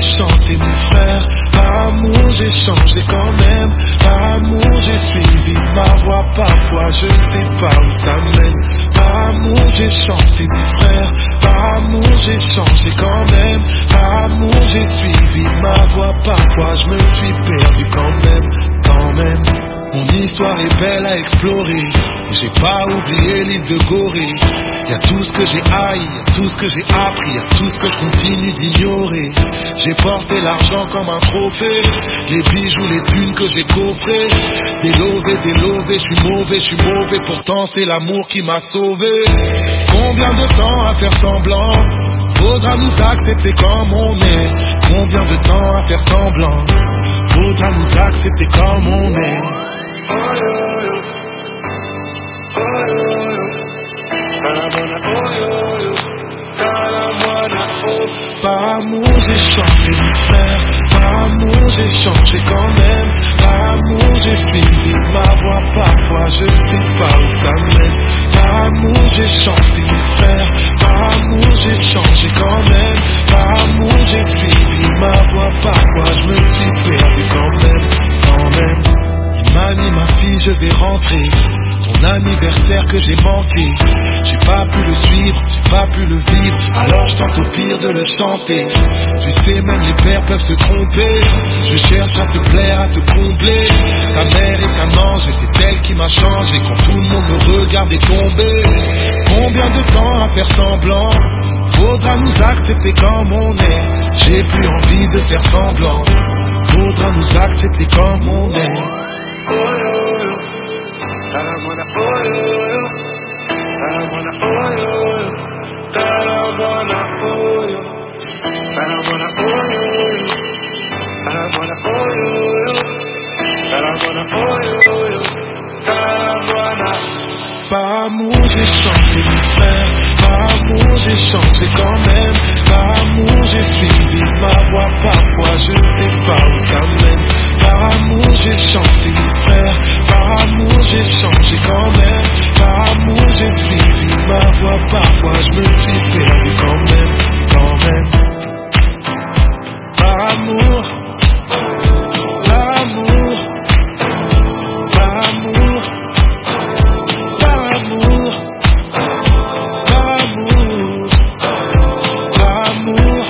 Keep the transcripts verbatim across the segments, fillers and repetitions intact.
chanté mon frère, par amour j'ai changé quand même, par amour j'ai suivi ma voie, parfois je ne sais pas où ça mène. Par amour j'ai chanté mon frère, par amour j'ai changé quand même, par amour j'ai suivi ma voie, parfois je me suis perdu quand même, quand même. Mon histoire est belle à explorer, j'ai pas oublié l'île de Gorée. Y'a tout ce que j'ai haï, y'a tout ce que j'ai appris, y'a tout ce que je continue d'ignorer. J'ai porté l'argent comme un trophée, les bijoux, les thunes que j'ai coffrés. Délové, délové, je suis mauvais, je suis mauvais, pourtant c'est l'amour qui m'a sauvé. Combien de temps à faire semblant, faudra nous accepter comme on est. Combien de temps à faire semblant, faudra nous accepter comme on est. Oh yo yo, oh yo yo, Talamana oh yo yo, Talamana oh. Par amour j'ai changé mon frère, par amour j'ai changé quand même, par amour j'ai suivi ma voie, parfois je ne sais pas où ça mène. Par amour j'ai chanté mon frère, par amour j'ai changé quand même, par amour j'ai suivi ma voie, parfois je me suis perdu quand même, quand même. Mani ma fille je vais rentrer, ton anniversaire que j'ai manqué, j'ai pas pu le suivre, j'ai pas pu le vivre, alors je tente au pire de le chanter. Tu sais même les pères peuvent se tromper, je cherche à te plaire, à te combler. Ta mère est un ange et c'est elle qui m'a changé quand tout le monde me regardait tomber. Combien de temps à faire semblant, faudra nous accepter comme on est. J'ai plus envie de faire semblant, faudra nous accepter comme on est. Oh yo yo, Talamana oh yo yo, Talamana oh yo yo, Talamana oh yo, Talamana oh yo yo, Talamana oh yo yo, Talamana oh yo yo, Talamana. Par amour j'ai chanté mon frère, par amour j'ai changé quand même, par amour j'ai suivi ma voie, parfois je ne sais pas où ça mène. Par amour j'ai chanté mon frère, par amour j'ai changé quand même, par amour j'ai suivi ma voie, parfois je me suis perdu quand même, quand même. Par amour, par amour, par amour, par amour, par amour, par amour,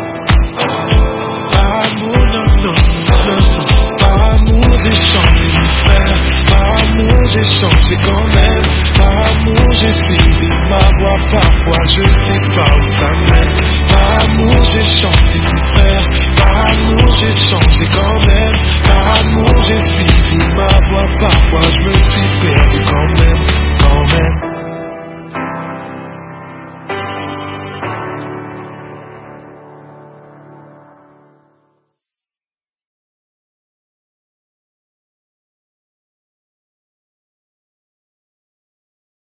par amour, non, non, non. Par amour j'ai changé mon frère, par amour j'ai changé quand même, par amour j'ai suivi ma voie, parfois je ne sais pas où ça mène. Par amour j'ai changé